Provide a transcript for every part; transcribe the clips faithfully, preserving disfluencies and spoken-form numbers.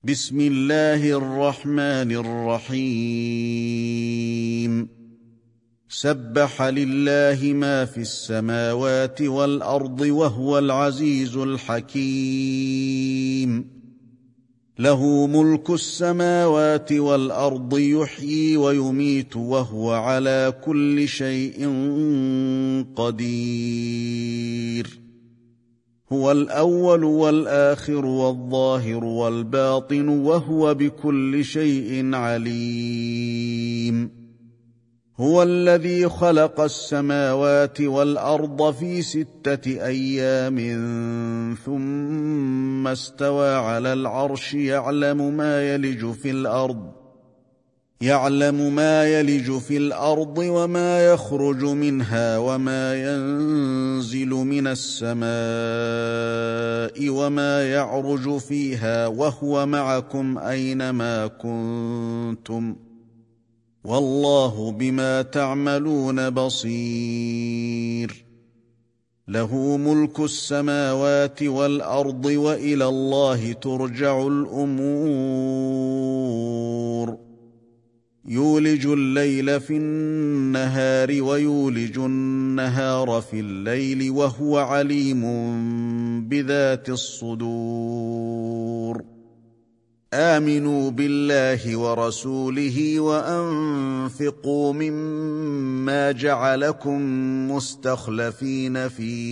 بسم الله الرحمن الرحيم سبح لله ما في السماوات والأرض وهو العزيز الحكيم له ملك السماوات والأرض يحيي ويميت وهو على كل شيء قدير هو الأول والآخر والظاهر والباطن وهو بكل شيء عليم هو الذي خلق السماوات والأرض في ستة أيام ثم استوى على العرش يعلم ما يلج في الأرض يعلم ما يلج في الأرض وما يخرج منها وما ينزل من السماء وما يعرج فيها وهو معكم أينما كنتم والله بما تعملون بصير له ملك السماوات والأرض وإلى الله ترجع الأمور يولج الليل في النهار ويولج النهار في الليل وهو عليم بذات الصدور آمنوا بالله ورسوله وأنفقوا مما جعلكم مستخلفين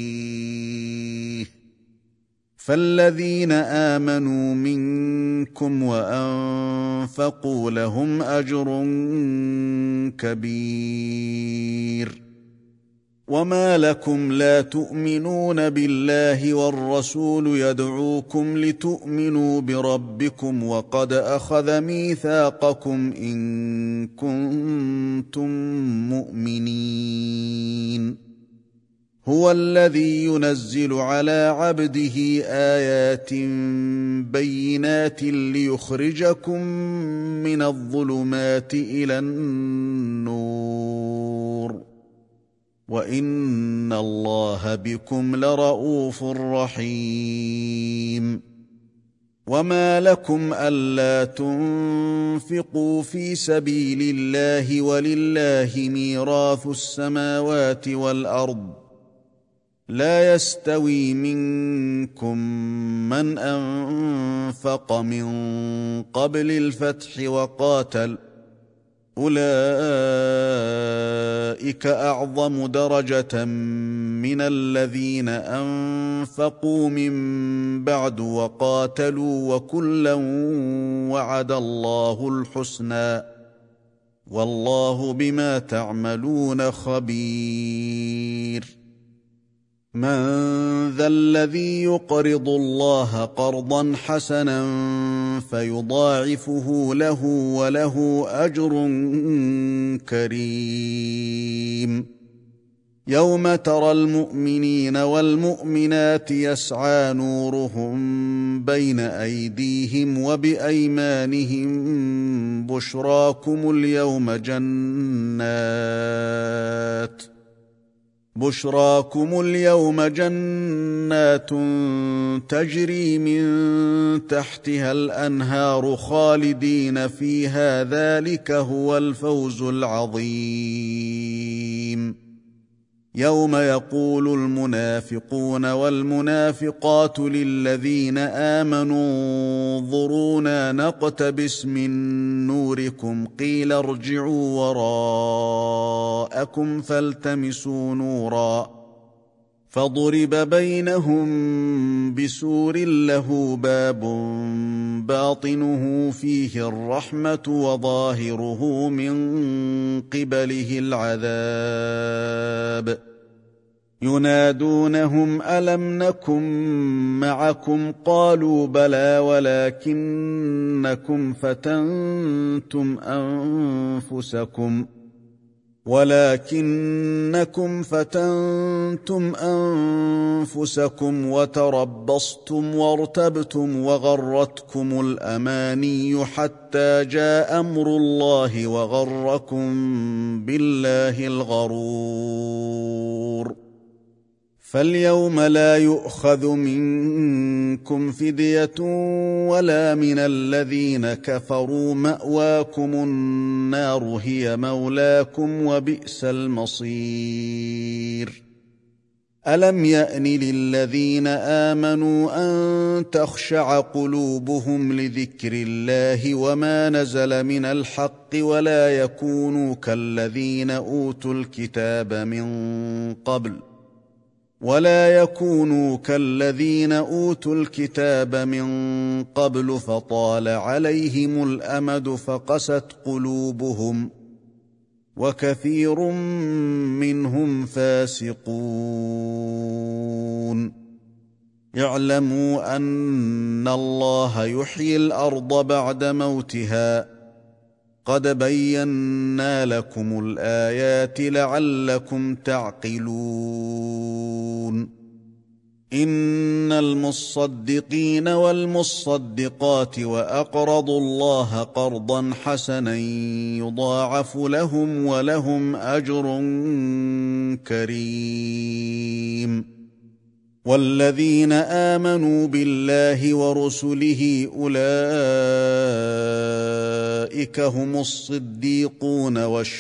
فيه فالذين آمنوا منكم وأنفقوا لهم أجر كبير وما لكم لا تؤمنون بالله والرسول يدعوكم لتؤمنوا بربكم وقد أخذ ميثاقكم إن كنتم مؤمنين هو الذي ينزل على عبده آيات بينات ليخرجكم من الظلمات إلى النور وإن الله بكم لرءوف رحيم وما لكم ألا تنفقوا في سبيل الله ولله ميراث السماوات والأرض لا يستوي منكم من أنفق من قبل الفتح وقاتل أولئك أعظم درجة من الذين أنفقوا من بعد وقاتلوا وكلا وعد الله الحسنى والله بما تعملون خبير من ذا الذي يقرض الله قرضا حسنا فيضاعفه له وله أجر كريم يوم ترى المؤمنين والمؤمنات يسعى نورهم بين أيديهم وبأيمانهم بشراكم اليوم جنات بشراكم اليوم جنات تجري من تحتها الأنهار خالدين فيها ذلك هو الفوز العظيم يوم يقول المنافقون والمنافقات للذين آمنوا انظرونا نقتبس من نوركم قيل ارجعوا وراءكم فالتمسوا نورا فضرب بينهم بسور له باب باطنه فيه الرحمة وظاهره من قبله العذاب ينادونهم ألم نكن معكم قالوا بلى ولكنكم فتنتم أنفسكم ولكنكم فتنتم أنفسكم وتربصتم وارتبتم وغرتكم الأماني حتى جاء أمر الله وغركم بالله الغرور فاليوم لا يؤخذ منكم فدية ولا من الذين كفروا، مأواكم النار هي مولاكم وبئس المصير. ألم يأن للذين آمنوا أن تخشع قلوبهم لذكر الله وما نزل من الحق ولا يكونوا كالذين أوتوا الكتاب من قبل ولا يكونوا كالذين أوتوا الكتاب من قبل فطال عليهم الأمد فقست قلوبهم وكثير منهم فاسقون. اعلموا أن الله يحيي الأرض بعد موتها، قد بينا لكم الآيات لعلكم تعقلون. إن المصدقين والمصدقات وأقرضوا الله قرضا حسنا يضاعف لهم ولهم أجر كريم. والذين آمنوا بالله ورسله أولئك هم الصديقون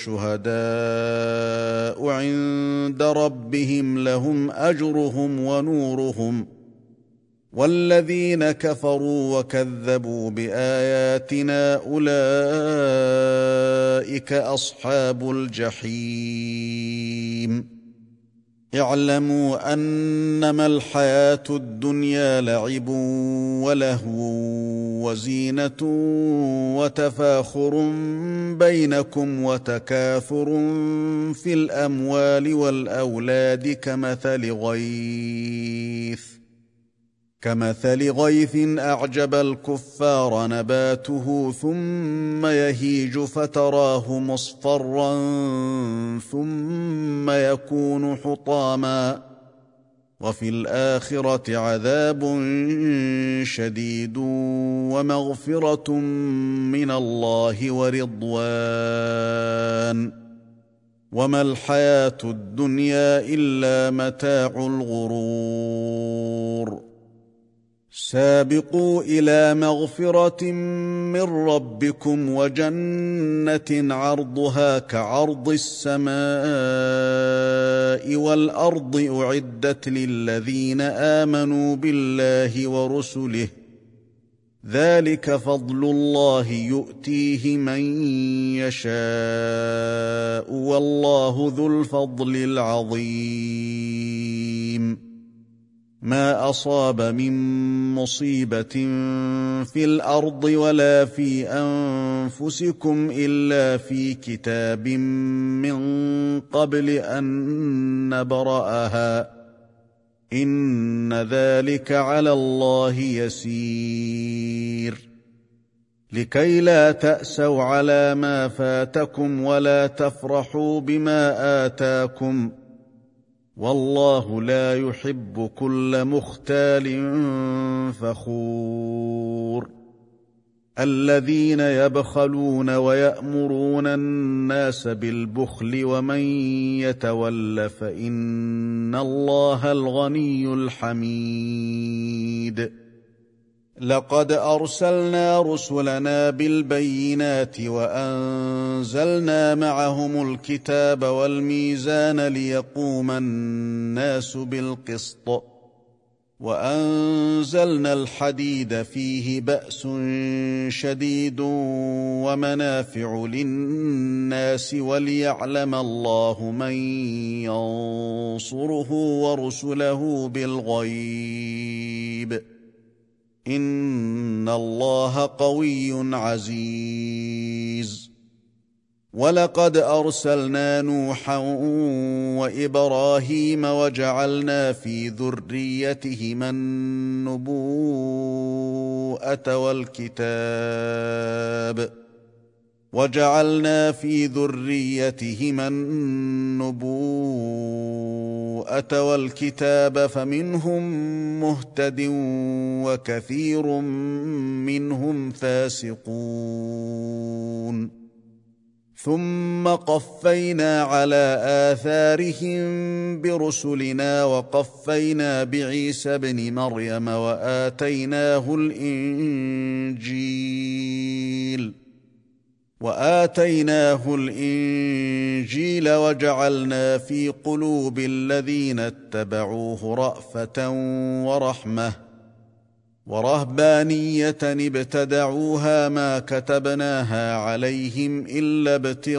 والشهداء عند ربهم لهم أجرهم ونورهم. والذين كفروا وكذبوا بآياتنا أولئك أصحاب الجحيم. اعلموا أنما الحياة الدنيا لعب ولهو وزينة وتفاخر بينكم وتكاثر في الأموال والأولاد كمثل غيث كمثل غيث أعجب الكفار نباته ثم يهيج فتراه مصفرا ثم يكون حطاما وفي الآخرة عذاب شديد ومغفرة من الله ورضوان وما الحياة الدنيا إلا متاع الغرور. سابقوا إلى مغفرة من ربكم وجنة عرضها كعرض السماء والأرض أعدت للذين آمنوا بالله ورسله، ذلك فضل الله يؤتيه من يشاء والله ذو الفضل العظيم. ما أصاب من مصيبة في الأرض ولا في أنفسكم إلا في كتاب من قبل أن نبرأها، إن ذلك على الله يسير. لكي لا تأسوا على ما فاتكم ولا تفرحوا بما آتاكم، والله لا يحب كل مختال فخور. الذين يبخلون ويأمرون الناس بالبخل ومن يتول فإن الله الغني الحميد. لقد أرسلنا رسلنا بالبينات وأنزلنا معهم الكتاب والميزان ليقوم الناس بالقسط، وأنزلنا الحديد فيه بأس شديد ومنافع للناس وليعلم الله من ينصره ورسله بالغيب، إن الله قوي عزيز. ولقد أرسلنا نوحا وإبراهيم وجعلنا في ذريتهما النبوءة والكتاب وجعلنا في ذريتهما النبوءة والكتاب فمنهم مهتد وكثير منهم فاسقون. ثم قفينا على آثارهم برسلنا وقفينا بعيسى ابن مريم وآتيناه الإنجيل وآتيناه الإنجيل وجعلنا في قلوب الذين اتبعوه رأفة ورحمة ورهبانية ابتدعوها ما كتبناها عليهم إلا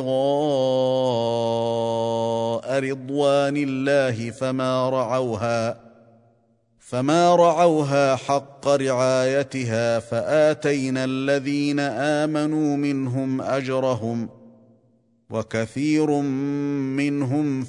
ابتغاء رضوان الله فما رعوها فما رعوها حق رعايتها فآتينا الذين آمنوا منهم أجرهم وكثير منهم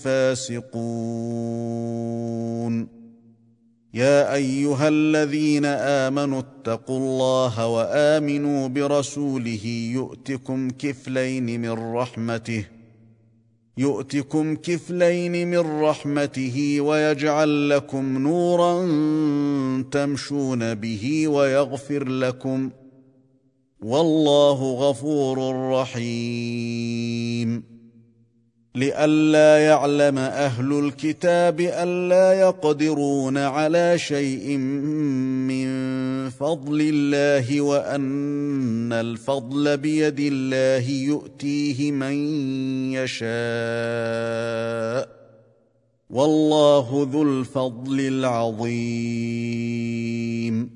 فاسقون. يا أيها الذين آمنوا اتقوا الله وآمنوا برسوله يؤتكم كفلين من رحمته يؤتكم كفلين من رحمته ويجعل لكم نورا تمشون به ويغفر لكم والله غفور رحيم. لئلا يعلم أهل الكتاب ألا يقدرون على شيء من فضل الله وأن الفضل بيد الله يؤتيه من يشاء والله ذو الفضل العظيم.